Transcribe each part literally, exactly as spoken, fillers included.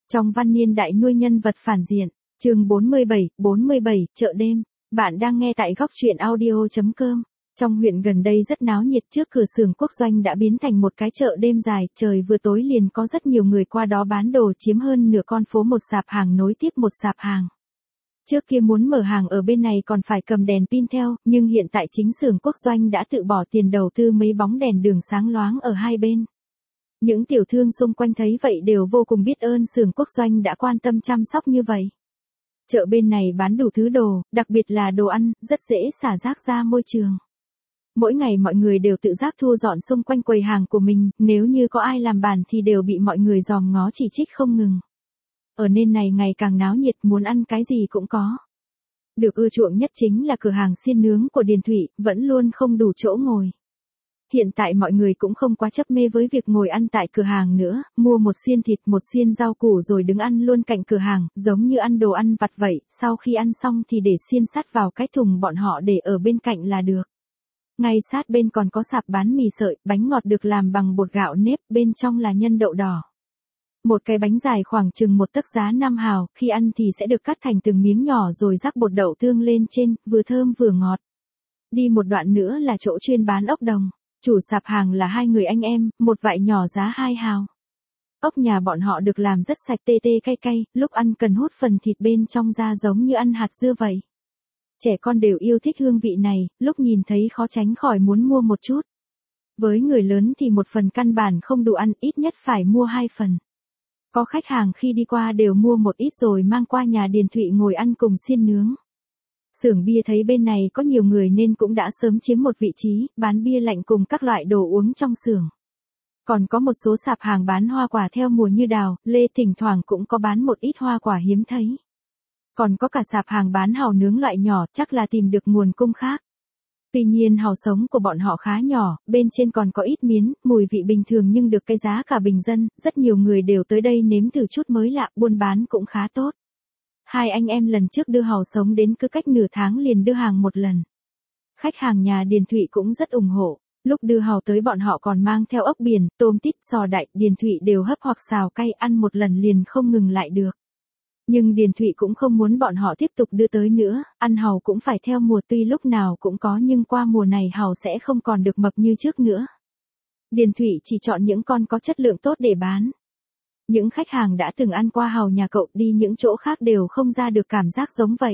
Trong văn niên đại nuôi nhân vật phản diện, chương bốn mươi bảy, bốn mươi bảy, chợ đêm. Bạn đang nghe tại góc truyện audio chấm com. Trong huyện gần đây rất náo nhiệt, trước cửa xưởng quốc doanh đã biến thành một cái chợ đêm dài, trời vừa tối liền có rất nhiều người qua đó bán đồ, chiếm hơn nửa con phố, một sạp hàng nối tiếp một sạp hàng. Trước kia muốn mở hàng ở bên này còn phải cầm đèn pin theo, nhưng hiện tại chính xưởng quốc doanh đã tự bỏ tiền đầu tư mấy bóng đèn đường sáng loáng ở hai bên. Những tiểu thương xung quanh thấy vậy đều vô cùng biết ơn xưởng quốc doanh đã quan tâm chăm sóc như vậy. Chợ bên này bán đủ thứ đồ, đặc biệt là đồ ăn, rất dễ xả rác ra môi trường. Mỗi ngày mọi người đều tự giác thu dọn xung quanh quầy hàng của mình, nếu như có ai làm bàn thì đều bị mọi người dòm ngó chỉ trích không ngừng. Ở nên này ngày càng náo nhiệt, muốn ăn cái gì cũng có. Được ưa chuộng nhất chính là cửa hàng xiên nướng của Điền Thụy, vẫn luôn không đủ chỗ ngồi. Hiện tại mọi người cũng không quá chấp mê với việc ngồi ăn tại cửa hàng nữa, mua một xiên thịt, một xiên rau củ rồi đứng ăn luôn cạnh cửa hàng, giống như ăn đồ ăn vặt vậy, sau khi ăn xong thì để xiên sắt vào cái thùng bọn họ để ở bên cạnh là được. Ngay sát bên còn có sạp bán mì sợi, bánh ngọt được làm bằng bột gạo nếp, bên trong là nhân đậu đỏ. Một cái bánh dài khoảng chừng một tấc giá năm hào, khi ăn thì sẽ được cắt thành từng miếng nhỏ rồi rắc bột đậu tương lên trên, vừa thơm vừa ngọt. Đi một đoạn nữa là chỗ chuyên bán ốc đồng. Chủ sạp hàng là hai người anh em, một vại nhỏ giá hai hào. Ốc nhà bọn họ được làm rất sạch, tê tê cay cay, lúc ăn cần hút phần thịt bên trong ra giống như ăn hạt dưa vậy. Trẻ con đều yêu thích hương vị này, lúc nhìn thấy khó tránh khỏi muốn mua một chút. Với người lớn thì một phần căn bản không đủ ăn, ít nhất phải mua hai phần. Có khách hàng khi đi qua đều mua một ít rồi mang qua nhà Điền Thụy ngồi ăn cùng xiên nướng. Xưởng bia thấy bên này có nhiều người nên cũng đã sớm chiếm một vị trí, bán bia lạnh cùng các loại đồ uống trong xưởng. Còn có một số sạp hàng bán hoa quả theo mùa như đào, lê, thỉnh thoảng cũng có bán một ít hoa quả hiếm thấy. Còn có cả sạp hàng bán hàu nướng loại nhỏ, chắc là tìm được nguồn cung khác. Tuy nhiên hàu sống của bọn họ khá nhỏ, bên trên còn có ít miến, mùi vị bình thường nhưng được cái giá cả bình dân, rất nhiều người đều tới đây nếm thử chút mới lạ, buôn bán cũng khá tốt. Hai anh em lần trước đưa hàu sống đến cứ cách nửa tháng liền đưa hàng một lần. Khách hàng nhà Điền Thụy cũng rất ủng hộ, lúc đưa hàu tới bọn họ còn mang theo ốc biển, tôm tít, sò đại, Điền Thụy đều hấp hoặc xào cay, ăn một lần liền không ngừng lại được. Nhưng Điền Thụy cũng không muốn bọn họ tiếp tục đưa tới nữa, ăn hàu cũng phải theo mùa, tuy lúc nào cũng có nhưng qua mùa này hàu sẽ không còn được mập như trước nữa. Điền Thụy chỉ chọn những con có chất lượng tốt để bán. Những khách hàng đã từng ăn qua hàu nhà cậu đi những chỗ khác đều không ra được cảm giác giống vậy.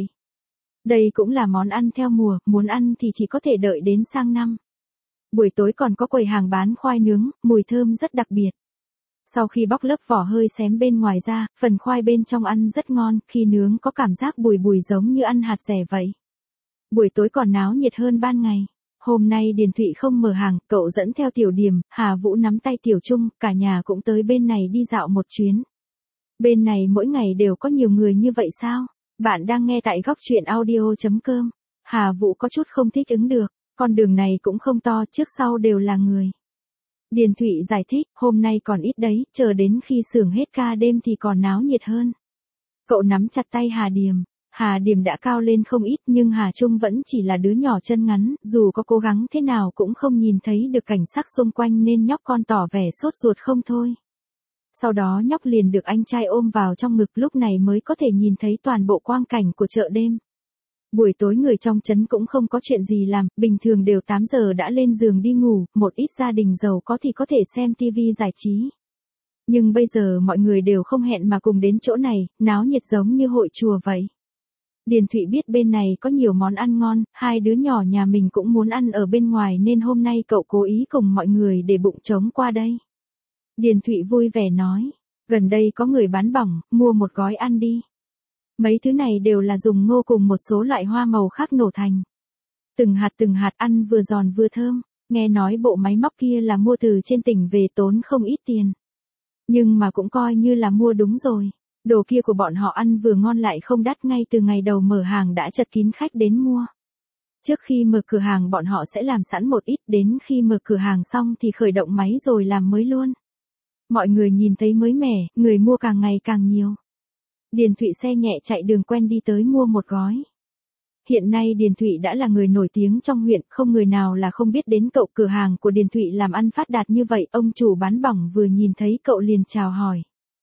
Đây cũng là món ăn theo mùa, muốn ăn thì chỉ có thể đợi đến sang năm. Buổi tối còn có quầy hàng bán khoai nướng, mùi thơm rất đặc biệt. Sau khi bóc lớp vỏ hơi xém bên ngoài ra, phần khoai bên trong ăn rất ngon, khi nướng có cảm giác bùi bùi giống như ăn hạt rẻ vậy. Buổi tối còn náo nhiệt hơn ban ngày. Hôm nay Điền Thụy không mở hàng, cậu dẫn theo Tiểu Điềm, Hà Vũ nắm tay Tiểu Trung, cả nhà cũng tới bên này đi dạo một chuyến. Bên này mỗi ngày đều có nhiều người như vậy sao? Bạn đang nghe tại góc truyện audio chấm com. Hà Vũ có chút không thích ứng được, con đường này cũng không to, trước sau đều là người. Điền Thụy giải thích, hôm nay còn ít đấy, chờ đến khi xưởng hết ca đêm thì còn náo nhiệt hơn. Cậu nắm chặt tay Hà Điềm. Hà Điềm đã cao lên không ít nhưng Hà Trung vẫn chỉ là đứa nhỏ chân ngắn, dù có cố gắng thế nào cũng không nhìn thấy được cảnh sắc xung quanh nên nhóc con tỏ vẻ sốt ruột không thôi. Sau đó nhóc liền được anh trai ôm vào trong ngực, lúc này mới có thể nhìn thấy toàn bộ quang cảnh của chợ đêm. Buổi tối người trong trấn cũng không có chuyện gì làm, bình thường đều tám giờ đã lên giường đi ngủ, một ít gia đình giàu có thì có thể xem tivi giải trí. Nhưng bây giờ mọi người đều không hẹn mà cùng đến chỗ này, náo nhiệt giống như hội chùa vậy. Điền Thụy biết bên này có nhiều món ăn ngon, hai đứa nhỏ nhà mình cũng muốn ăn ở bên ngoài nên hôm nay cậu cố ý cùng mọi người để bụng trống qua đây. Điền Thụy vui vẻ nói, gần đây có người bán bỏng, mua một gói ăn đi. Mấy thứ này đều là dùng ngô cùng một số loại hoa màu khác nổ thành. Từng hạt từng hạt ăn vừa giòn vừa thơm, nghe nói bộ máy móc kia là mua từ trên tỉnh về tốn không ít tiền. Nhưng mà cũng coi như là mua đúng rồi. Đồ kia của bọn họ ăn vừa ngon lại không đắt, ngay từ ngày đầu mở hàng đã chật kín khách đến mua. Trước khi mở cửa hàng bọn họ sẽ làm sẵn một ít, đến khi mở cửa hàng xong thì khởi động máy rồi làm mới luôn. Mọi người nhìn thấy mới mẻ, người mua càng ngày càng nhiều. Điền Thụy xe nhẹ chạy đường quen đi tới mua một gói. Hiện nay Điền Thụy đã là người nổi tiếng trong huyện, không người nào là không biết đến cậu. Cửa hàng của Điền Thụy làm ăn phát đạt như vậy, ông chủ bán bỏng vừa nhìn thấy cậu liền chào hỏi.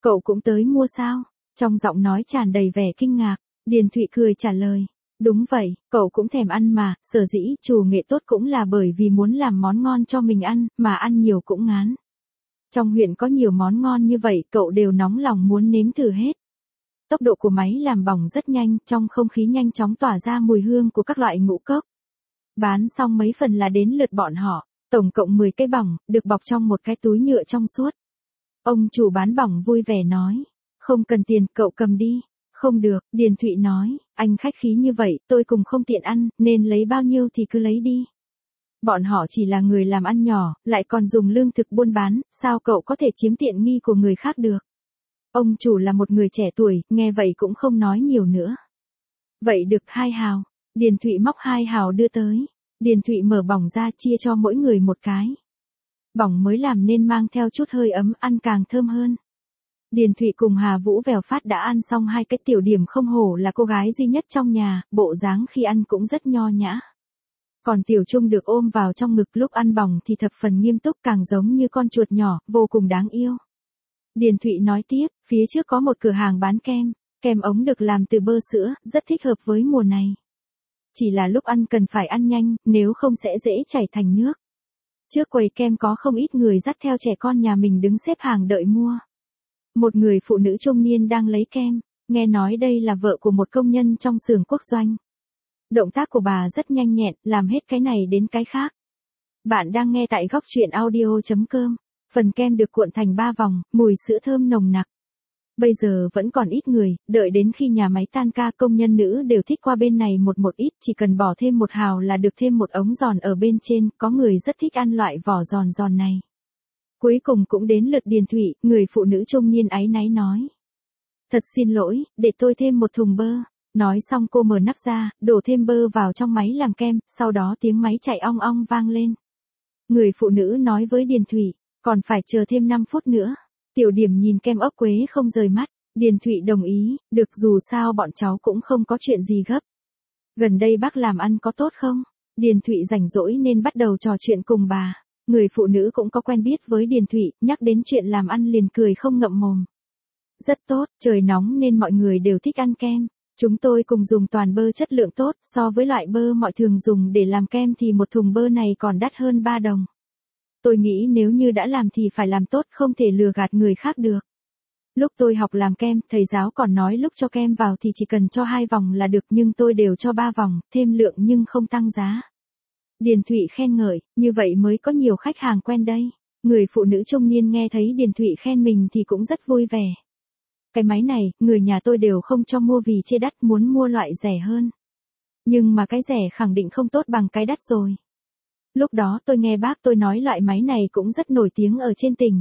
Cậu cũng tới mua sao? Trong giọng nói tràn đầy vẻ kinh ngạc, Điền Thụy cười trả lời. Đúng vậy, cậu cũng thèm ăn mà, sở dĩ chủ nghệ tốt cũng là bởi vì muốn làm món ngon cho mình ăn, mà ăn nhiều cũng ngán. Trong huyện có nhiều món ngon như vậy, cậu đều nóng lòng muốn nếm thử hết. Tốc độ của máy làm bỏng rất nhanh, trong không khí nhanh chóng tỏa ra mùi hương của các loại ngũ cốc. Bán xong mấy phần là đến lượt bọn họ, tổng cộng mười cái bỏng, được bọc trong một cái túi nhựa trong suốt. Ông chủ bán bỏng vui vẻ nói, không cần tiền, cậu cầm đi. Không được, Điền Thụy nói, anh khách khí như vậy, tôi cùng không tiện ăn, nên lấy bao nhiêu thì cứ lấy đi. Bọn họ chỉ là người làm ăn nhỏ, lại còn dùng lương thực buôn bán, sao cậu có thể chiếm tiện nghi của người khác được. Ông chủ là một người trẻ tuổi, nghe vậy cũng không nói nhiều nữa. Vậy được hai hào, Điền Thụy móc hai hào đưa tới. Điền Thụy mở bỏng ra chia cho mỗi người một cái. Bỏng mới làm nên mang theo chút hơi ấm, ăn càng thơm hơn. Điền Thụy cùng Hà Vũ Vèo Phát đã ăn xong hai cái tiểu điểm, không hổ là cô gái duy nhất trong nhà, bộ dáng khi ăn cũng rất nho nhã. Còn Tiểu Trung được ôm vào trong ngực lúc ăn bỏng thì thập phần nghiêm túc, càng giống như con chuột nhỏ, vô cùng đáng yêu. Điền Thụy nói tiếp, phía trước có một cửa hàng bán kem, kem ống được làm từ bơ sữa, rất thích hợp với mùa này. Chỉ là lúc ăn cần phải ăn nhanh, nếu không sẽ dễ chảy thành nước. Trước quầy kem có không ít người dắt theo trẻ con nhà mình đứng xếp hàng đợi mua. Một người phụ nữ trung niên đang lấy kem, nghe nói đây là vợ của một công nhân trong xưởng quốc doanh. Động tác của bà rất nhanh nhẹn, làm hết cái này đến cái khác. Bạn đang nghe tại góc truyện audio chấm com. Phần kem được cuộn thành ba vòng, mùi sữa thơm nồng nặc. Bây giờ vẫn còn ít người, đợi đến khi nhà máy tan ca, công nhân nữ đều thích qua bên này một một ít, chỉ cần bỏ thêm một hào là được thêm một ống giòn ở bên trên, có người rất thích ăn loại vỏ giòn giòn này. Cuối cùng cũng đến lượt Điền Thụy, người phụ nữ trung niên áy náy nói. Thật xin lỗi, để tôi thêm một thùng bơ. Nói xong cô mở nắp ra, đổ thêm bơ vào trong máy làm kem, sau đó tiếng máy chạy ong ong vang lên. Người phụ nữ nói với Điền Thụy, còn phải chờ thêm năm phút nữa. Tiểu Điểm nhìn kem ốc quế không rời mắt, Điền Thụy đồng ý, được, dù sao bọn cháu cũng không có chuyện gì gấp. Gần đây bác làm ăn có tốt không? Điền Thụy rảnh rỗi nên bắt đầu trò chuyện cùng bà. Người phụ nữ cũng có quen biết với Điền Thụy, nhắc đến chuyện làm ăn liền cười không ngậm mồm. Rất tốt, trời nóng nên mọi người đều thích ăn kem. Chúng tôi cùng dùng toàn bơ chất lượng tốt, so với loại bơ mọi thường dùng để làm kem thì một thùng bơ này còn đắt hơn ba đồng. Tôi nghĩ nếu như đã làm thì phải làm tốt, không thể lừa gạt người khác được. Lúc tôi học làm kem, thầy giáo còn nói lúc cho kem vào thì chỉ cần cho hai vòng là được, nhưng tôi đều cho ba vòng, thêm lượng nhưng không tăng giá. Điền Thụy khen ngợi, như vậy mới có nhiều khách hàng quen đây. Người phụ nữ trung niên nghe thấy Điền Thụy khen mình thì cũng rất vui vẻ. Cái máy này, người nhà tôi đều không cho mua vì chê đắt, muốn mua loại rẻ hơn. Nhưng mà cái rẻ khẳng định không tốt bằng cái đắt rồi. Lúc đó tôi nghe bác tôi nói loại máy này cũng rất nổi tiếng ở trên tỉnh.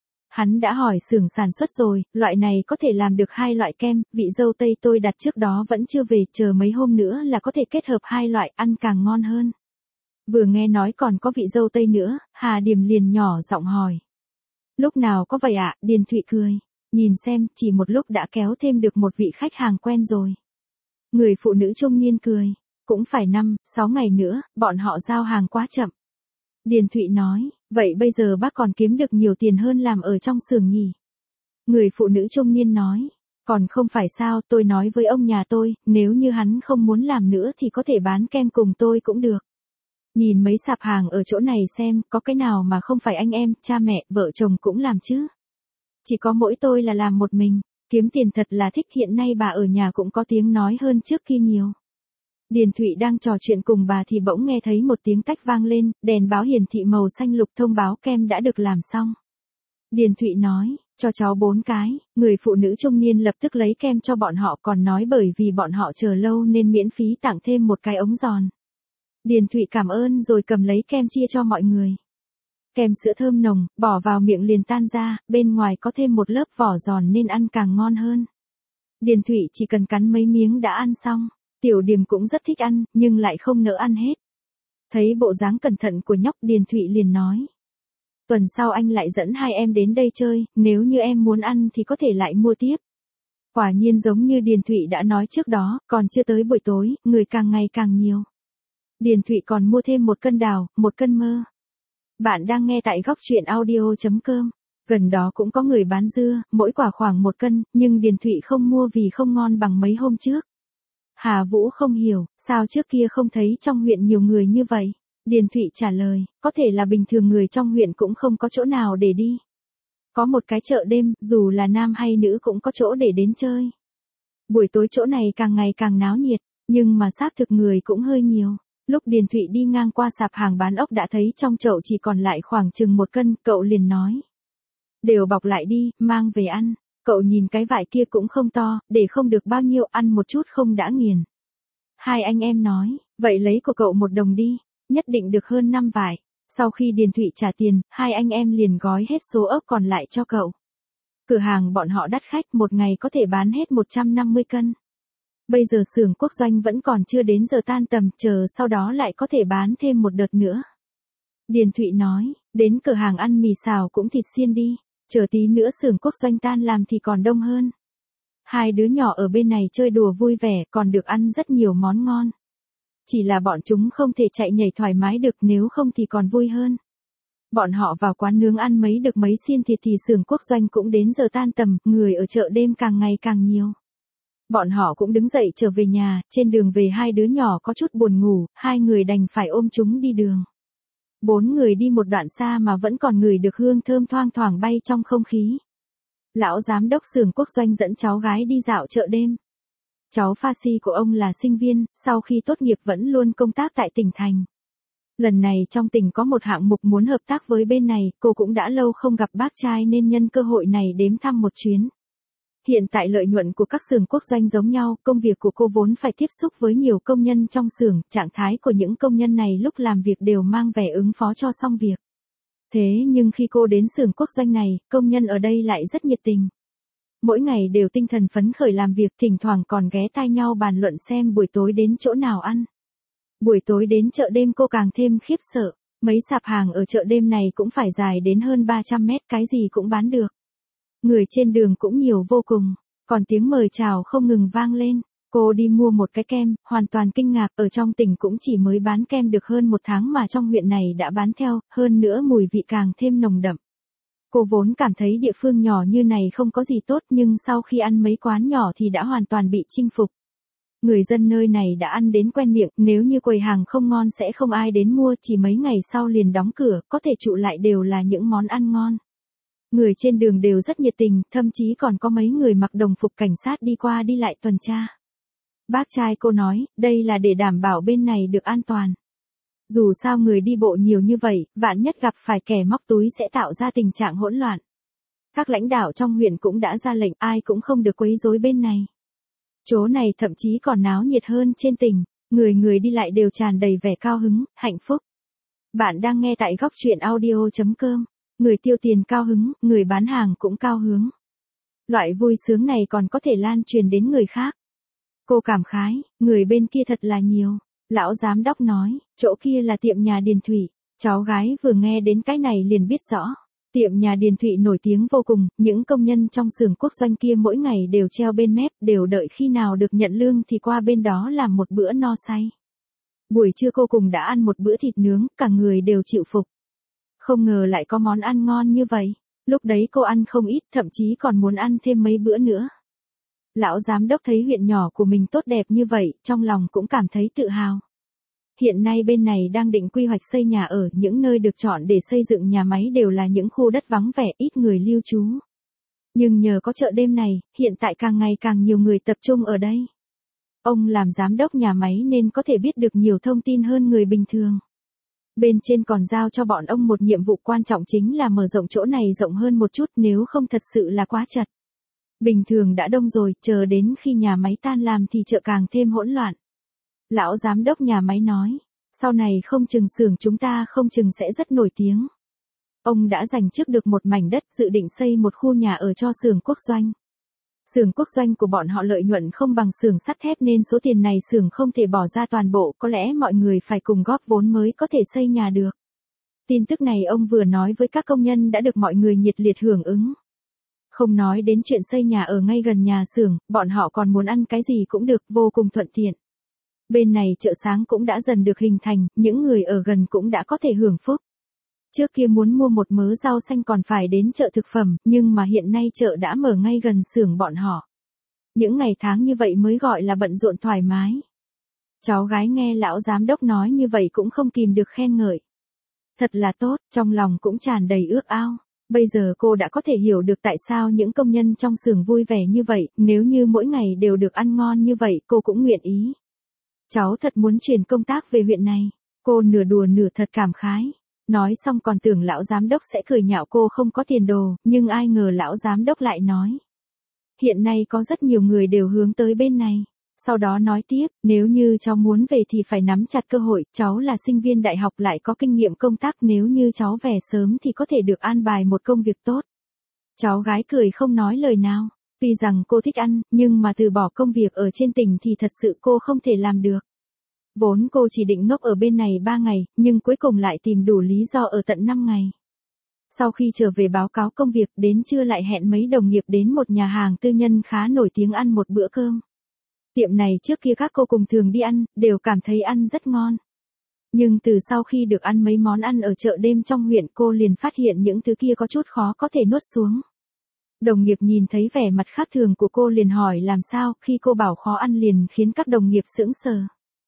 Hắn đã hỏi xưởng sản xuất rồi, loại này có thể làm được hai loại kem, vị dâu tây tôi đặt trước đó vẫn chưa về, chờ mấy hôm nữa là có thể kết hợp hai loại, ăn càng ngon hơn. Vừa nghe nói còn có vị dâu tây nữa, Hà Điềm liền nhỏ giọng hỏi. Lúc nào có vậy ạ? Điền Thụy cười. Nhìn xem, chỉ một lúc đã kéo thêm được một vị khách hàng quen rồi. Người phụ nữ trung niên cười. Cũng phải năm, sáu ngày nữa, bọn họ giao hàng quá chậm. Điền Thụy nói, vậy bây giờ bác còn kiếm được nhiều tiền hơn làm ở trong xưởng nhỉ? Người phụ nữ trung niên nói, còn không phải sao, tôi nói với ông nhà tôi, nếu như hắn không muốn làm nữa thì có thể bán kem cùng tôi cũng được. Nhìn mấy sạp hàng ở chỗ này xem, có cái nào mà không phải anh em, cha mẹ, vợ chồng cũng làm chứ. Chỉ có mỗi tôi là làm một mình, kiếm tiền thật là thích, hiện nay bà ở nhà cũng có tiếng nói hơn trước kia nhiều. Điền Thụy đang trò chuyện cùng bà thì bỗng nghe thấy một tiếng tách vang lên, đèn báo hiển thị màu xanh lục thông báo kem đã được làm xong. Điền Thụy nói, cho cháu bốn cái, người phụ nữ trung niên lập tức lấy kem cho bọn họ, còn nói bởi vì bọn họ chờ lâu nên miễn phí tặng thêm một cái ống giòn. Điền Thụy cảm ơn rồi cầm lấy kem chia cho mọi người. Kem sữa thơm nồng, bỏ vào miệng liền tan ra, bên ngoài có thêm một lớp vỏ giòn nên ăn càng ngon hơn. Điền Thụy chỉ cần cắn mấy miếng đã ăn xong. Tiểu Điềm cũng rất thích ăn, nhưng lại không nỡ ăn hết. Thấy bộ dáng cẩn thận của nhóc, Điền Thụy liền nói. Tuần sau anh lại dẫn hai em đến đây chơi, nếu như em muốn ăn thì có thể lại mua tiếp. Quả nhiên giống như Điền Thụy đã nói trước đó, còn chưa tới buổi tối, người càng ngày càng nhiều. Điền Thụy còn mua thêm một cân đào, một cân mơ. Bạn đang nghe tại góc truyện audio chấm com. Gần đó cũng có người bán dưa, mỗi quả khoảng một cân, nhưng Điền Thụy không mua vì không ngon bằng mấy hôm trước. Hà Vũ không hiểu, sao trước kia không thấy trong huyện nhiều người như vậy? Điền Thụy trả lời, có thể là bình thường người trong huyện cũng không có chỗ nào để đi. Có một cái chợ đêm, dù là nam hay nữ cũng có chỗ để đến chơi. Buổi tối chỗ này càng ngày càng náo nhiệt, nhưng mà xác thực người cũng hơi nhiều. Lúc Điền Thụy đi ngang qua sạp hàng bán ốc đã thấy trong chậu chỉ còn lại khoảng chừng một cân, cậu liền nói. Đều bọc lại đi, mang về ăn. Cậu nhìn cái vải kia cũng không to, để không được bao nhiêu, ăn một chút không đã nghiền. Hai anh em nói, vậy lấy của cậu một đồng đi, nhất định được hơn năm vải. Sau khi Điền Thụy trả tiền, hai anh em liền gói hết số ốc còn lại cho cậu. Cửa hàng bọn họ đắt khách, một ngày có thể bán hết một trăm năm mươi cân. Bây giờ xưởng quốc doanh vẫn còn chưa đến giờ tan tầm, chờ sau đó lại có thể bán thêm một đợt nữa. Điền Thụy nói, đến cửa hàng ăn mì xào cũng thịt xiên đi, chờ tí nữa xưởng quốc doanh tan làm thì còn đông hơn. Hai đứa nhỏ ở bên này chơi đùa vui vẻ, còn được ăn rất nhiều món ngon. Chỉ là bọn chúng không thể chạy nhảy thoải mái được, nếu không thì còn vui hơn. Bọn họ vào quán nướng ăn mấy được mấy xiên thịt thì xưởng quốc doanh cũng đến giờ tan tầm, người ở chợ đêm càng ngày càng nhiều. Bọn họ cũng đứng dậy trở về nhà, trên đường về hai đứa nhỏ có chút buồn ngủ, hai người đành phải ôm chúng đi đường. Bốn người đi một đoạn xa mà vẫn còn ngửi được hương thơm thoang thoảng bay trong không khí. Lão giám đốc xưởng quốc doanh dẫn cháu gái đi dạo chợ đêm. Cháu Pha Si của ông là sinh viên, sau khi tốt nghiệp vẫn luôn công tác tại tỉnh thành. Lần này trong tỉnh có một hạng mục muốn hợp tác với bên này, cô cũng đã lâu không gặp bác trai nên nhân cơ hội này đếm thăm một chuyến. Hiện tại lợi nhuận của các xưởng quốc doanh giống nhau, công việc của cô vốn phải tiếp xúc với nhiều công nhân trong xưởng, trạng thái của những công nhân này lúc làm việc đều mang vẻ ứng phó cho xong việc. Thế nhưng khi cô đến xưởng quốc doanh này, công nhân ở đây lại rất nhiệt tình. Mỗi ngày đều tinh thần phấn khởi làm việc, thỉnh thoảng còn ghé tai nhau bàn luận xem buổi tối đến chỗ nào ăn. Buổi tối đến chợ đêm cô càng thêm khiếp sợ, mấy sạp hàng ở chợ đêm này cũng phải dài đến hơn ba trăm mét, cái gì cũng bán được. Người trên đường cũng nhiều vô cùng, còn tiếng mời chào không ngừng vang lên. Cô đi mua một cái kem, hoàn toàn kinh ngạc, ở trong tỉnh cũng chỉ mới bán kem được hơn một tháng mà trong huyện này đã bán theo, hơn nữa mùi vị càng thêm nồng đậm. Cô vốn cảm thấy địa phương nhỏ như này không có gì tốt, nhưng sau khi ăn mấy quán nhỏ thì đã hoàn toàn bị chinh phục. Người dân nơi này đã ăn đến quen miệng, nếu như quầy hàng không ngon sẽ không ai đến mua, chỉ mấy ngày sau liền đóng cửa, có thể trụ lại đều là những món ăn ngon. Người trên đường đều rất nhiệt tình, thậm chí còn có mấy người mặc đồng phục cảnh sát đi qua đi lại tuần tra. Bác trai cô nói, đây là để đảm bảo bên này được an toàn. Dù sao người đi bộ nhiều như vậy, vạn nhất gặp phải kẻ móc túi sẽ tạo ra tình trạng hỗn loạn. Các lãnh đạo trong huyện cũng đã ra lệnh ai cũng không được quấy rối bên này. Chỗ này thậm chí còn náo nhiệt hơn trên tỉnh, người người đi lại đều tràn đầy vẻ cao hứng, hạnh phúc. Bạn đang nghe tại góc truyện audio chấm com, người tiêu tiền cao hứng, người bán hàng cũng cao hứng. Loại vui sướng này còn có thể lan truyền đến người khác. Cô cảm khái, người bên kia thật là nhiều. Lão giám đốc nói, chỗ kia là tiệm nhà Điền Thụy. Cháu gái vừa nghe đến cái này liền biết rõ. Tiệm nhà Điền Thụy nổi tiếng vô cùng, những công nhân trong xưởng quốc doanh kia mỗi ngày đều treo bên mép, đều đợi khi nào được nhận lương thì qua bên đó làm một bữa no say. Buổi trưa cô cùng đã ăn một bữa thịt nướng, cả người đều chịu phục. Không ngờ lại có món ăn ngon như vậy. Lúc đấy cô ăn không ít, thậm chí còn muốn ăn thêm mấy bữa nữa. Lão giám đốc thấy huyện nhỏ của mình tốt đẹp như vậy, trong lòng cũng cảm thấy tự hào. Hiện nay bên này đang định quy hoạch xây nhà ở, những nơi được chọn để xây dựng nhà máy đều là những khu đất vắng vẻ, ít người lưu trú. Nhưng nhờ có chợ đêm này, hiện tại càng ngày càng nhiều người tập trung ở đây. Ông làm giám đốc nhà máy nên có thể biết được nhiều thông tin hơn người bình thường. Bên trên còn giao cho bọn ông một nhiệm vụ quan trọng, chính là mở rộng chỗ này rộng hơn một chút, nếu không thật sự là quá chật. Bình thường đã đông rồi, chờ đến khi nhà máy tan làm thì chợ càng thêm hỗn loạn. Lão giám đốc nhà máy nói, sau này không chừng xưởng chúng ta không chừng sẽ rất nổi tiếng. Ông đã giành trước được một mảnh đất, dự định xây một khu nhà ở cho xưởng quốc doanh. Xưởng quốc doanh của bọn họ lợi nhuận không bằng xưởng sắt thép nên số tiền này xưởng không thể bỏ ra toàn bộ, có lẽ mọi người phải cùng góp vốn mới có thể xây nhà được. Tin tức này ông vừa nói với các công nhân đã được mọi người nhiệt liệt hưởng ứng. Không nói đến chuyện xây nhà ở ngay gần nhà xưởng, bọn họ còn muốn ăn cái gì cũng được, vô cùng thuận tiện. Bên này chợ sáng cũng đã dần được hình thành, những người ở gần cũng đã có thể hưởng phúc. Trước kia muốn mua một mớ rau xanh còn phải đến chợ thực phẩm, nhưng mà hiện nay chợ đã mở ngay gần xưởng bọn họ. Những ngày tháng như vậy mới gọi là bận rộn thoải mái. Cháu gái nghe lão giám đốc nói như vậy cũng không kìm được khen ngợi. Thật là tốt, trong lòng cũng tràn đầy ước ao. Bây giờ cô đã có thể hiểu được tại sao những công nhân trong xưởng vui vẻ như vậy, nếu như mỗi ngày đều được ăn ngon như vậy cô cũng nguyện ý. Cháu thật muốn chuyển công tác về huyện này. Cô nửa đùa nửa thật cảm khái. Nói xong còn tưởng lão giám đốc sẽ cười nhạo cô không có tiền đồ, nhưng ai ngờ lão giám đốc lại nói. Hiện nay có rất nhiều người đều hướng tới bên này. Sau đó nói tiếp, nếu như cháu muốn về thì phải nắm chặt cơ hội, cháu là sinh viên đại học lại có kinh nghiệm công tác, nếu như cháu về sớm thì có thể được an bài một công việc tốt. Cháu gái cười không nói lời nào, tuy rằng cô thích ăn, nhưng mà từ bỏ công việc ở trên tỉnh thì thật sự cô không thể làm được. Vốn cô chỉ định ngốc ở bên này ba ngày, nhưng cuối cùng lại tìm đủ lý do ở tận năm ngày. Sau khi trở về báo cáo công việc, đến trưa lại hẹn mấy đồng nghiệp đến một nhà hàng tư nhân khá nổi tiếng ăn một bữa cơm. Tiệm này trước kia các cô cùng thường đi ăn, đều cảm thấy ăn rất ngon. Nhưng từ sau khi được ăn mấy món ăn ở chợ đêm trong huyện cô liền phát hiện những thứ kia có chút khó có thể nuốt xuống. Đồng nghiệp nhìn thấy vẻ mặt khác thường của cô liền hỏi làm sao, khi cô bảo khó ăn liền khiến các đồng nghiệp sững sờ.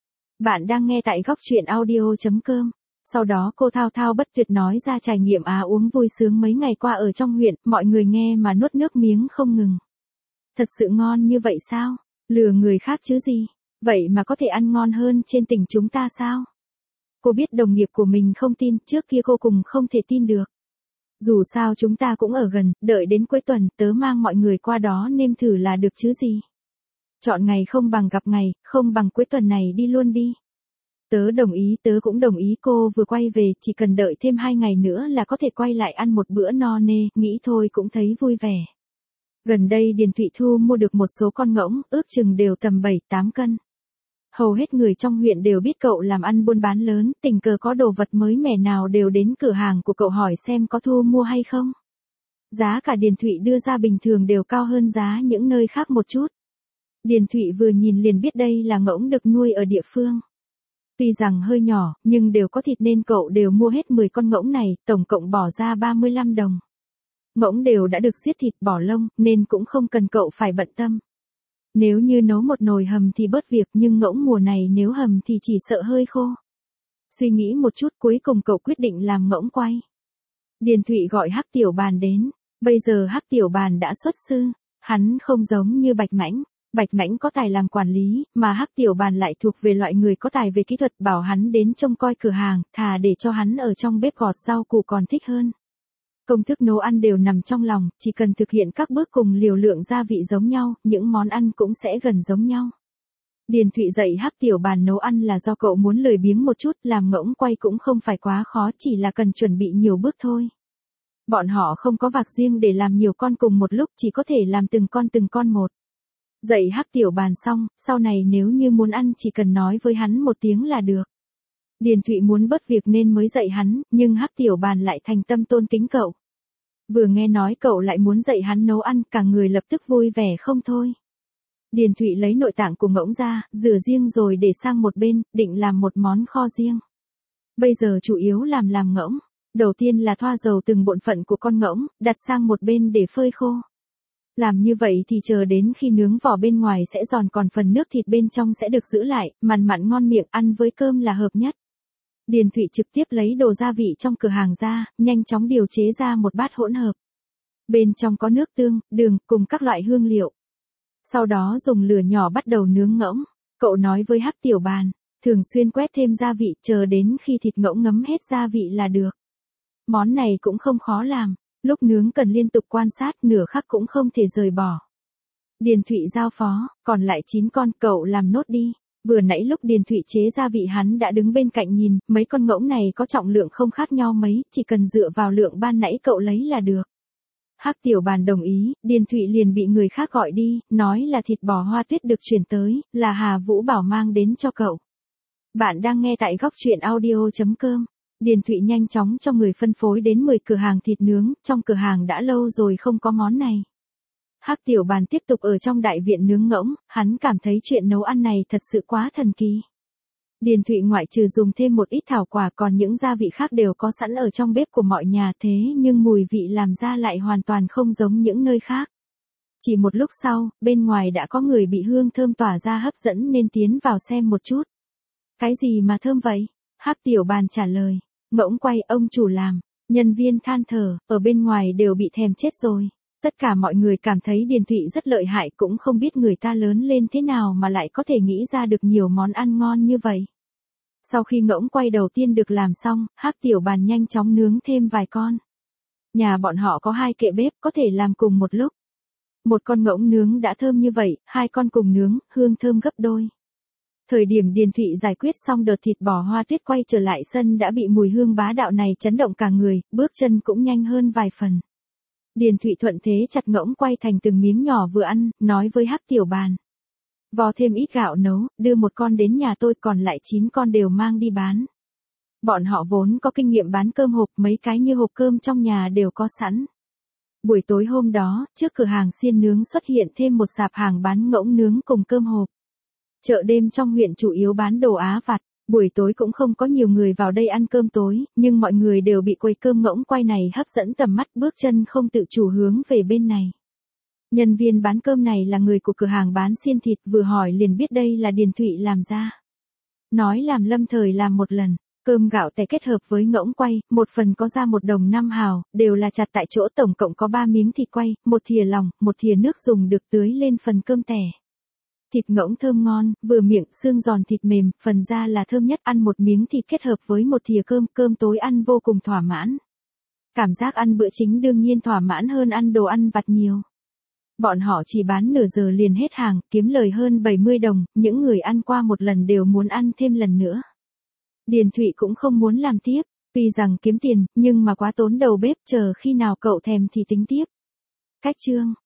Bạn đang nghe tại góc truyện audio chấm com. Sau đó cô thao thao bất tuyệt nói ra trải nghiệm á uống vui sướng mấy ngày qua ở trong huyện, mọi người nghe mà nuốt nước miếng không ngừng. Thật sự ngon như vậy sao? Lừa người khác chứ gì? Vậy mà có thể ăn ngon hơn trên tỉnh chúng ta sao? Cô biết đồng nghiệp của mình không tin, trước kia cô cùng không thể tin được. Dù sao chúng ta cũng ở gần, đợi đến cuối tuần tớ mang mọi người qua đó nêm thử là được chứ gì. Chọn ngày không bằng gặp ngày, không bằng cuối tuần này đi luôn đi. Tớ đồng ý, tớ cũng đồng ý. Cô vừa quay về, chỉ cần đợi thêm hai ngày nữa là có thể quay lại ăn một bữa no nê, nghĩ thôi cũng thấy vui vẻ. Gần đây Điền Thụy Thu mua được một số con ngỗng, ước chừng đều tầm bảy tám cân. Hầu hết người trong huyện đều biết cậu làm ăn buôn bán lớn, tình cờ có đồ vật mới mẻ nào đều đến cửa hàng của cậu hỏi xem có thu mua hay không. Giá cả Điền Thụy đưa ra bình thường đều cao hơn giá những nơi khác một chút. Điền Thụy vừa nhìn liền biết đây là ngỗng được nuôi ở địa phương. Tuy rằng hơi nhỏ, nhưng đều có thịt nên cậu đều mua hết mười con ngỗng này, tổng cộng bỏ ra ba mươi lăm đồng. Ngỗng đều đã được giết thịt bỏ lông, nên cũng không cần cậu phải bận tâm. Nếu như nấu một nồi hầm thì bớt việc, nhưng ngỗng mùa này nếu hầm thì chỉ sợ hơi khô. Suy nghĩ một chút cuối cùng cậu quyết định làm ngỗng quay. Điền Thụy gọi Hắc Tiểu Bàn đến. Bây giờ Hắc Tiểu Bàn đã xuất sư. Hắn không giống như Bạch Mãnh. Bạch Mãnh có tài làm quản lý, mà Hắc Tiểu Bàn lại thuộc về loại người có tài về kỹ thuật, bảo hắn đến trông coi cửa hàng, thà để cho hắn ở trong bếp gọt rau củ còn thích hơn. Công thức nấu ăn đều nằm trong lòng, chỉ cần thực hiện các bước cùng liều lượng gia vị giống nhau, những món ăn cũng sẽ gần giống nhau. Điền Thụy dạy Hắc Tiểu Bàn nấu ăn là do cậu muốn lười biếng một chút, làm ngỗng quay cũng không phải quá khó, chỉ là cần chuẩn bị nhiều bước thôi. Bọn họ không có vạc riêng để làm nhiều con cùng một lúc, chỉ có thể làm từng con từng con một. Dạy Hắc Tiểu Bàn xong, sau này nếu như muốn ăn chỉ cần nói với hắn một tiếng là được. Điền Thụy muốn bớt việc nên mới dạy hắn, nhưng Hắc Tiểu Bàn lại thành tâm tôn kính cậu. Vừa nghe nói cậu lại muốn dạy hắn nấu ăn, cả người lập tức vui vẻ không thôi. Điền Thụy lấy nội tạng của ngỗng ra, rửa riêng rồi để sang một bên, định làm một món kho riêng. Bây giờ chủ yếu làm làm ngỗng. Đầu tiên là thoa dầu từng bộn phận của con ngỗng, đặt sang một bên để phơi khô. Làm như vậy thì chờ đến khi nướng vỏ bên ngoài sẽ giòn, còn phần nước thịt bên trong sẽ được giữ lại, mặn mặn ngon miệng, ăn với cơm là hợp nhất. Điền Thụy trực tiếp lấy đồ gia vị trong cửa hàng ra, nhanh chóng điều chế ra một bát hỗn hợp. Bên trong có nước tương, đường, cùng các loại hương liệu. Sau đó dùng lửa nhỏ bắt đầu nướng ngỗng. Cậu nói với Hắc Tiểu Bàn, thường xuyên quét thêm gia vị, chờ đến khi thịt ngỗng ngấm hết gia vị là được. Món này cũng không khó làm, lúc nướng cần liên tục quan sát, nửa khắc cũng không thể rời bỏ. Điền Thụy giao phó, còn lại chín con cậu làm nốt đi. Vừa nãy lúc Điền Thụy chế gia vị hắn đã đứng bên cạnh nhìn, mấy con ngỗng này có trọng lượng không khác nhau mấy, chỉ cần dựa vào lượng ban nãy cậu lấy là được. Hắc Tiểu Bàn đồng ý, Điền Thụy liền bị người khác gọi đi, nói là thịt bò Hoa Tuyết được chuyển tới, là Hà Vũ Bảo mang đến cho cậu. Bạn đang nghe tại góc truyện audio chấm com. Điền Thụy nhanh chóng cho người phân phối đến mười cửa hàng thịt nướng, trong cửa hàng đã lâu rồi không có món này. Hắc Tiểu Bàn tiếp tục ở trong đại viện nướng ngỗng, hắn cảm thấy chuyện nấu ăn này thật sự quá thần kỳ. Điền Thụy ngoại trừ dùng thêm một ít thảo quả còn những gia vị khác đều có sẵn ở trong bếp của mọi nhà thế nhưng mùi vị làm ra lại hoàn toàn không giống những nơi khác. Chỉ một lúc sau, bên ngoài đã có người bị hương thơm tỏa ra hấp dẫn nên tiến vào xem một chút. Cái gì mà thơm vậy? Hắc Tiểu Bàn trả lời. Ngỗng quay ông chủ làm. Nhân viên than thở, ở bên ngoài đều bị thèm chết rồi. Tất cả mọi người cảm thấy Điền Thụy rất lợi hại cũng không biết người ta lớn lên thế nào mà lại có thể nghĩ ra được nhiều món ăn ngon như vậy. Sau khi ngỗng quay đầu tiên được làm xong, Hắc Tiểu Bàn nhanh chóng nướng thêm vài con. Nhà bọn họ có hai kệ bếp có thể làm cùng một lúc. Một con ngỗng nướng đã thơm như vậy, hai con cùng nướng, hương thơm gấp đôi. Thời điểm Điền Thụy giải quyết xong đợt thịt bò hoa tuyết quay trở lại sân đã bị mùi hương bá đạo này chấn động cả người, bước chân cũng nhanh hơn vài phần. Điền Thụy thuận thế chặt ngỗng quay thành từng miếng nhỏ vừa ăn, nói với Hắc Tiểu Bàn. Vò thêm ít gạo nấu, đưa một con đến nhà tôi còn lại chín con đều mang đi bán. Bọn họ vốn có kinh nghiệm bán cơm hộp, mấy cái như hộp cơm trong nhà đều có sẵn. Buổi tối hôm đó, trước cửa hàng xiên nướng xuất hiện thêm một sạp hàng bán ngỗng nướng cùng cơm hộp. Chợ đêm trong huyện chủ yếu bán đồ Á vặt, buổi tối cũng không có nhiều người vào đây ăn cơm tối, nhưng mọi người đều bị quầy cơm ngỗng quay này hấp dẫn tầm mắt, bước chân không tự chủ hướng về bên này. Nhân viên bán cơm này là người của cửa hàng bán xiên thịt, vừa hỏi liền biết đây là Điền Thụy làm ra. Nói làm lâm thời làm một lần, cơm gạo tẻ kết hợp với ngỗng quay, một phần có ra một đồng năm hào, đều là chặt tại chỗ, tổng cộng có ba miếng thịt quay, một thìa lòng, một thìa nước dùng được tưới lên phần cơm tẻ. Thịt ngỗng thơm ngon, vừa miệng, xương giòn thịt mềm, phần da là thơm nhất, ăn một miếng thịt kết hợp với một thìa cơm, cơm tối ăn vô cùng thỏa mãn. Cảm giác ăn bữa chính đương nhiên thỏa mãn hơn ăn đồ ăn vặt nhiều. Bọn họ chỉ bán nửa giờ liền hết hàng, kiếm lời hơn bảy mươi đồng, những người ăn qua một lần đều muốn ăn thêm lần nữa. Điền Thụy cũng không muốn làm tiếp, tuy rằng kiếm tiền, nhưng mà quá tốn đầu bếp, chờ khi nào cậu thèm thì tính tiếp. Cách chương